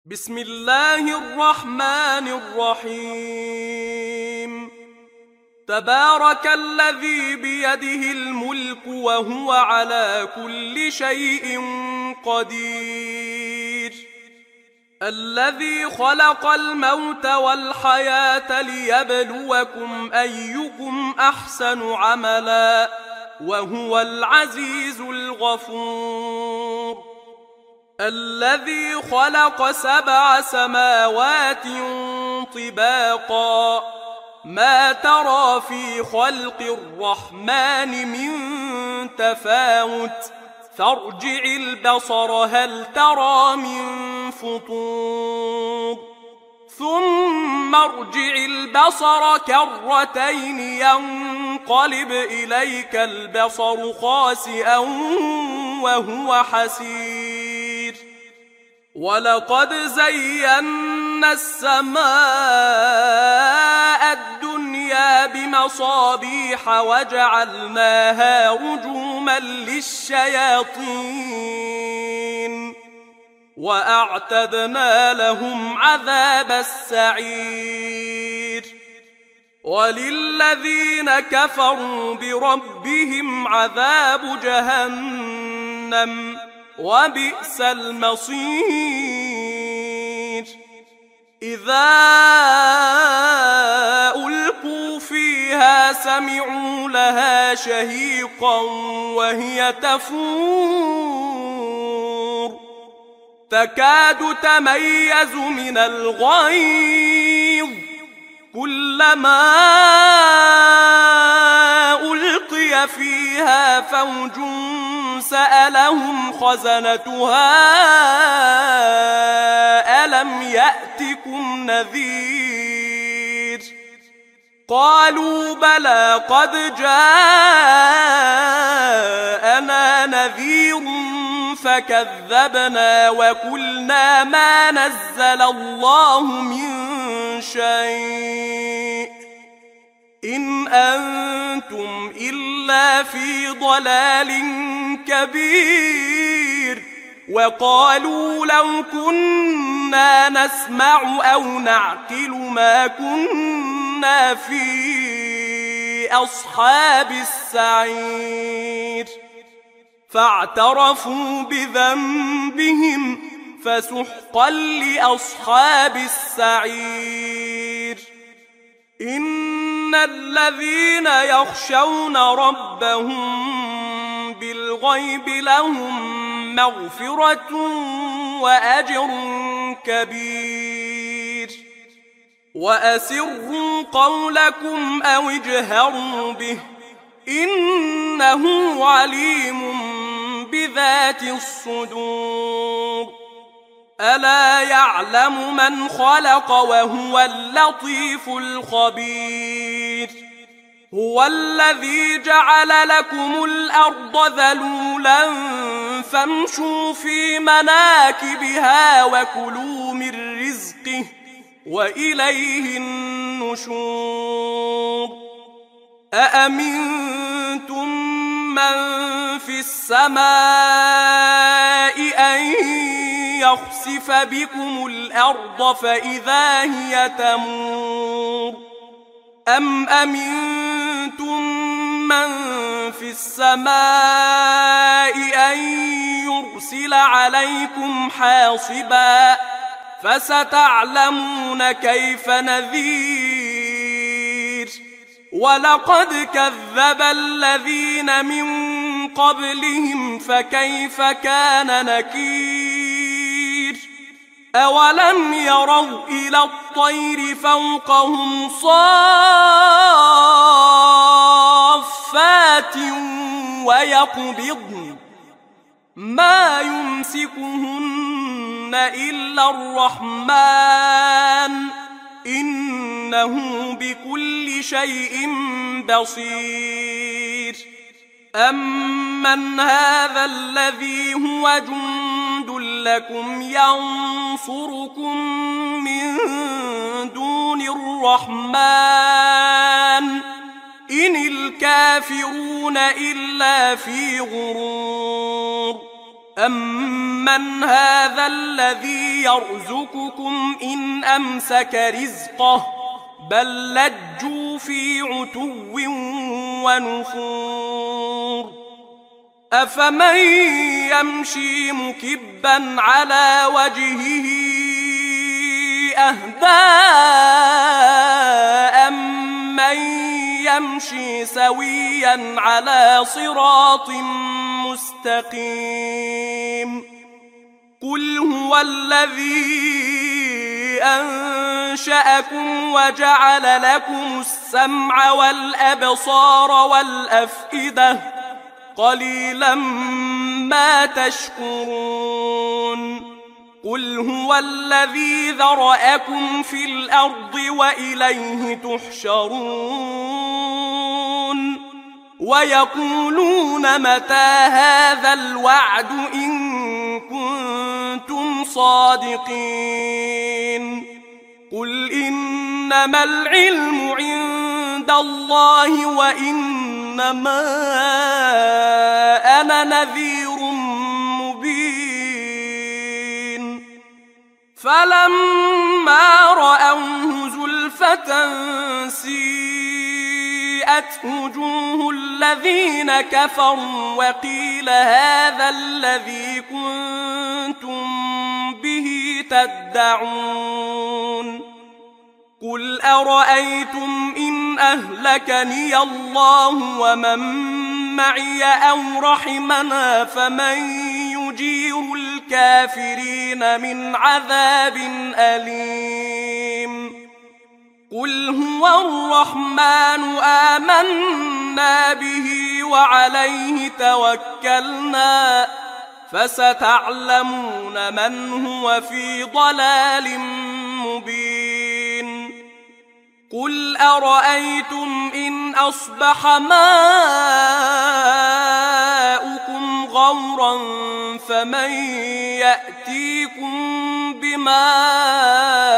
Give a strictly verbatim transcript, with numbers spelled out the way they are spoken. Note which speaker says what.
Speaker 1: بسم الله الرحمن الرحيم. تبارك الذي بيده الملك وهو على كل شيء قدير. الذي خلق الموت والحياة ليبلوكم أيكم أحسن عملا وهو العزيز الغفور. الذي خلق سبع سماوات طباقا ما ترى في خلق الرحمن من تفاوت فارجع البصر هل ترى من فطور ثم ارجع البصر كرتين ينقلب إليك البصر خاسئا وهو حسير. ولقد زينا السماء الدنيا بمصابيح وجعلناها رجوما للشياطين وأعتدنا لهم عذاب السعير. وللذين كفروا بربهم عذاب جهنم وبئس المصير. إذا ألقوا فيها سمعوا لها شهيقا وهي تفور تكاد تميز من الغيظ كلما ألقي فيها فوج سألهم خزنتها ألم يأتكم نذير قالوا بلى قد جاءنا نذير فكذبنا وقلنا ما نزل الله من شيء إن أنتم إلا في ضلال كبير. وقالوا لو كنا نسمع أو نعقل ما كنا في أصحاب السعير. فاعترفوا بذنبهم فسحقا لأصحاب السعير. إن الذين يخشون ربهم بالغيب لهم مغفرة وأجر كبير. وأسروا قولكم أو اجهروا به إنه عليم بذات الصدور. ألا يعلم من خلق وهو اللطيف الخبير. هو الذي جعل لكم الأرض ذلولا فامشوا في مناكبها وكلوا من رزقه وإليه النشور. أأمنتم من في السماء أن يخسف بكم الأرض فإذا هي تمور أم أمنتم من في السماء أن يرسل عليكم حاصبا فستعلمون كيف نذير. ولقد كذب الذين من قبلهم فكيف كان نكير. أولم يروا إلى الطير فوقهم صافات ويقبضن ما يمسكهن إلا الرحمن إنه بكل شيء بصير. أمن هذا الذي هو جند لكم ينصركم من دون الرحمن إن الكافرون إلا في غرور. أمن هذا الذي يرزقكم إن أمسك رزقه بل لجوا في عتو ونفور أفمن يمشي مكبا على وجهه أهدى أمن يمشي سويا على صراط مستقيم قل هو الذي أنشأكم وجعل لكم السمع والأبصار والأفئدة قليلا ما تشكرون قل هو الذي ذرأكم في الأرض وإليه تحشرون ويقولون متى هذا الوعد إن كنتم صادقين قل إنما العلم عند الله وإنما أنا نذير مبين فلما رأوه زلفة سيئت وجوه الذين كفروا وقيل هذا الذي كنتم به تدعون قل أرأيتم إن أهلكني الله ومن معي أو رحمنا فمن يجير الكافرين من عذاب أليم قل هو الرحمن آمنا به وعليه توكلنا فستعلمون من هو في ضلال مبين قل أرأيتم إن أصبح ماؤكم غورا فمن يأتيكم بماء